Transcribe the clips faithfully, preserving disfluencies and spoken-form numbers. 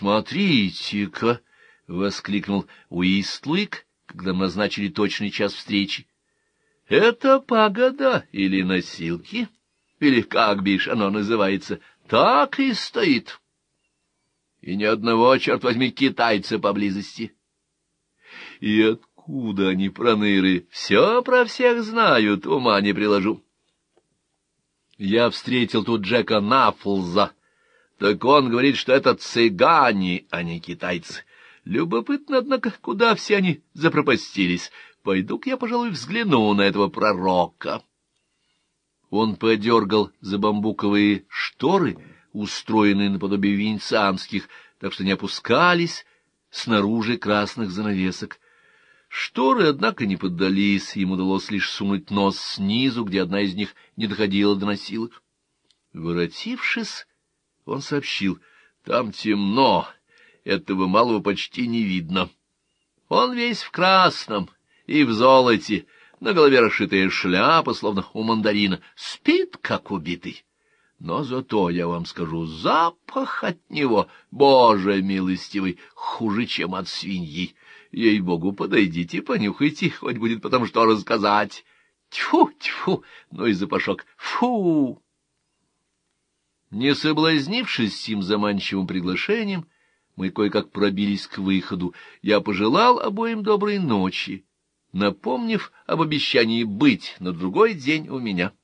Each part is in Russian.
смотрите-ка! — воскликнул Уистлуик, когда мы назначили точный час встречи. — Это пагода или носилки, или как бишь оно называется, так и стоит. И ни одного, черт возьми, китайца поблизости. И откуда они, проныры, все про всех знают, ума не приложу. Я встретил тут Джека Нафлза. Так он говорит, что это цыгане, а не китайцы. Любопытно, однако, куда все они запропастились. Пойду-ка я, пожалуй, взгляну на этого пророка. Он подергал за бамбуковые шторы, устроенные наподобие венецианских, так что не опускались снаружи красных занавесок. Шторы, однако, не поддались, им удалось лишь сунуть нос снизу, где одна из них не доходила до носилок. Воротившись, он сообщил: там темно, этого малого почти не видно. Он весь в красном и в золоте, на голове расшитая шляпа, словно у мандарина, спит, как убитый. Но зато, я вам скажу, запах от него, Боже милостивый, хуже, чем от свиньи. Ей-богу, подойдите, понюхайте, хоть будет потом что рассказать. Тьфу, тьфу, ну и запашок, фу! Не соблазнившись сим заманчивым приглашением, мы кое-как пробились к выходу. Я пожелал обоим доброй ночи, напомнив об обещании быть на другой день у меня.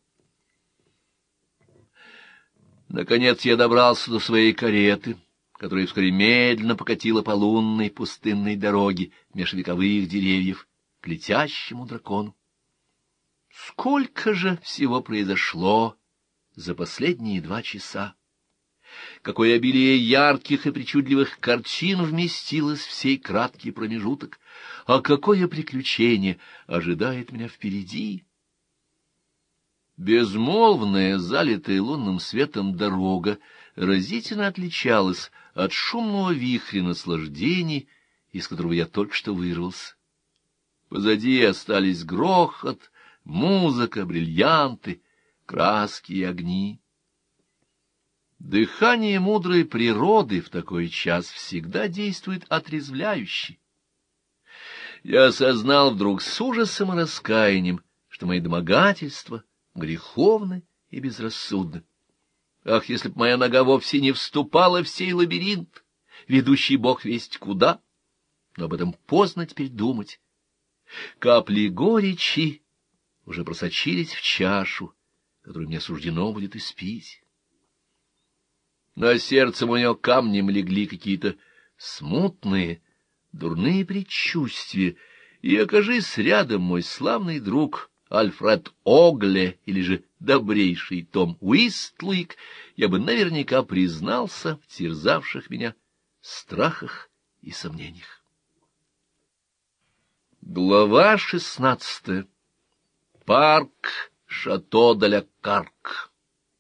Наконец я добрался до своей кареты, которая вскоре медленно покатила по лунной пустынной дороге меж вековых деревьев к летящему дракону. Сколько же всего произошло за последние два часа! Какое обилие ярких и причудливых картин вместилось в сей краткий промежуток! А какое приключение ожидает меня впереди! Безмолвная, залитая лунным светом дорога разительно отличалась от шумного вихря наслаждений, из которого я только что вырвался. Позади остались грохот, музыка, бриллианты, краски и огни. Дыхание мудрой природы в такой час всегда действует отрезвляюще. Я осознал вдруг с ужасом и раскаянием, что мои домогательства греховны и безрассудны. Ах, если б моя нога вовсе не вступала в сей лабиринт, ведущий бог весть куда! Но об этом поздно теперь думать. Капли горечи уже просочились в чашу, которую мне суждено будет испить. На сердце мое камнем легли какие-то смутные, дурные предчувствия, и, окажись рядом мой славный друг Альфред Огле или же добрейший Том Уистлуик, я бы наверняка признался в терзавших меня страхах и сомнениях. Глава шестнадцатая. Парк Шато-де-ля-Карк.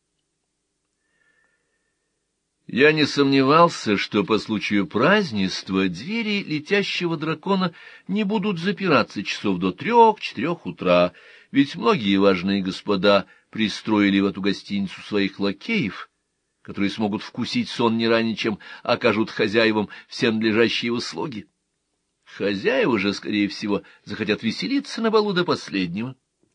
Я не сомневался, что по случаю празднества двери летящего дракона не будут запираться часов до трех-четырех утра, ведь многие важные господа пристроили в эту гостиницу своих лакеев, которые смогут вкусить сон не ранее, чем окажут хозяевам все надлежащие услуги. Хозяева же, скорее всего, захотят веселиться на балу до последнего.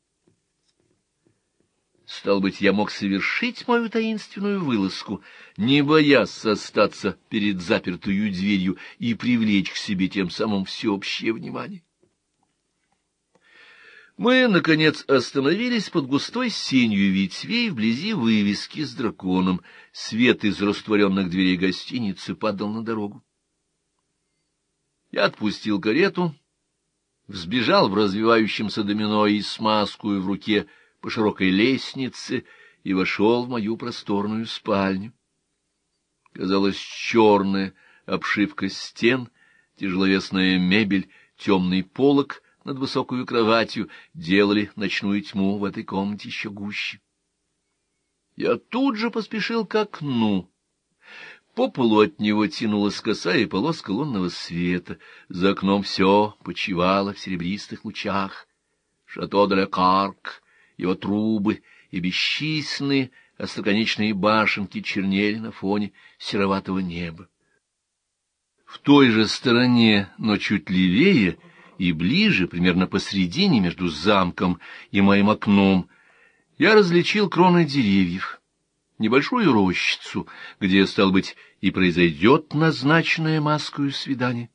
Стало быть, я мог совершить мою таинственную вылазку, не боясь остаться перед запертую дверью и привлечь к себе тем самым всеобщее внимание. Мы, наконец, остановились под густой сенью ветвей вблизи вывески с драконом. Свет из растворенных дверей гостиницы падал на дорогу. Я отпустил карету, взбежал в развивающемся домино и смазкую в руке по широкой лестнице и вошел в мою просторную спальню. Казалось, черная обшивка стен, тяжеловесная мебель, темный полог над высокою кроватью делали ночную тьму в этой комнате еще гуще. Я тут же поспешил к окну. По полу от него тянулась косая полоска лунного света. За окном все почивало в серебристых лучах. Шато-де-ля-Карк, его трубы и бесчисленные остроконечные башенки чернели на фоне сероватого неба. В той же стороне, но чуть левее и ближе, примерно посредине между замком и моим окном, я различил кроны деревьев, небольшую рощицу, где, стало быть, и произойдет назначенное Маскою свидание.